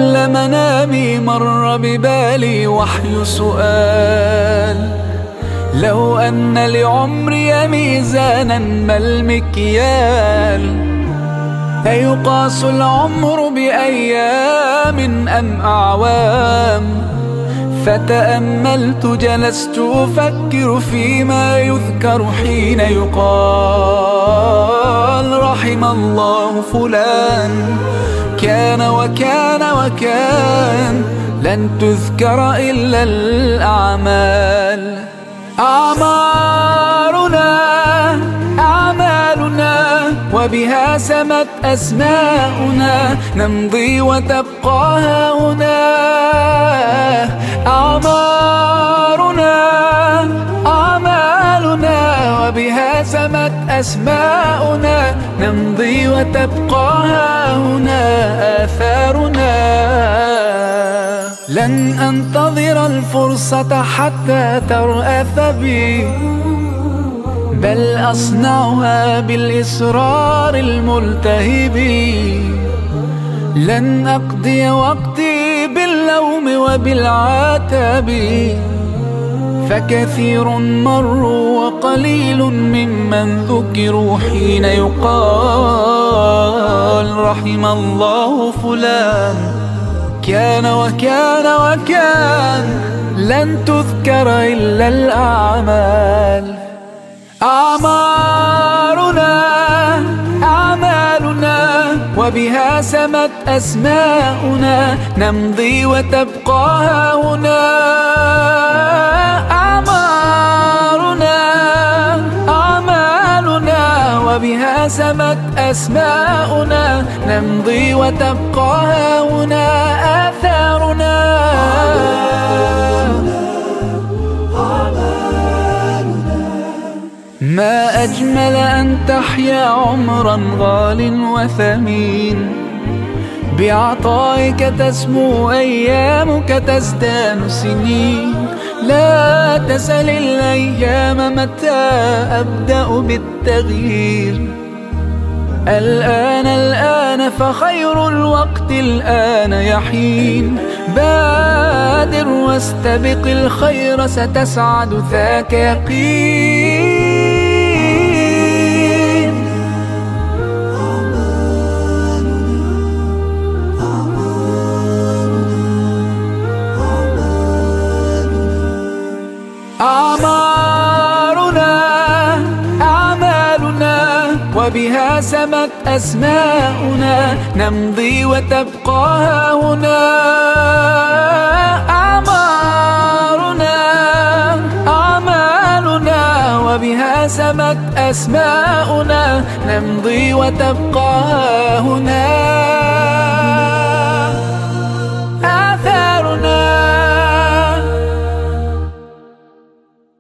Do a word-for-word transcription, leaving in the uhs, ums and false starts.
كل منامي مر ببالي وحي سؤال: لو أن لعمري ميزانا ما المكيال؟ أيقاس العمر بأيام أم أعوام؟ فتأملت جلست أفكر فيما يذكر حين يقال: رحم الله فلان كان وكان وكان، لن تذكر إلا الأعمال. أعمارنا أعمالنا وبها سمت أسماؤنا، نمضي وتبقى هنا. أعمارنا أعمالنا وبها سمت أسماؤنا، نمضي وتبقى هنا آثارنا. لن أنتظر الفرصة حتى ترأف بي، بل أصنعها بالإصرار الملتهب. لن أقضي وقتي باللوم وبالعتاب، فكثير مروا وقليل ممن ذكروا حين يقال: رحم الله فلان كان وكان وكان، لن تذكر إلا الأعمال. أعمارنا أعمالنا وبها سمت أسماؤنا، نمضي وتبقى هنا. أعمارنا أعمالنا وبها سمت أسماؤنا، نمضي وتبقى هنا آثارنا. ما أجمل أن تحيا عمرا غال وثمين، بعطائك تسمو أيامك تزدان سنين. لا تسل الأيام متى أبدأ بالتغيير، الآن الآن فخير الوقت الآن يحين. بادر واستبق الخير ستسعد ذاك يقين. أعمارنا أعمالنا وبها سمت أسماؤنا، نمضي وتبقى هنا. أعمارنا أعمالنا وبها سمت أسماؤنا، نمضي وتبقى هنا.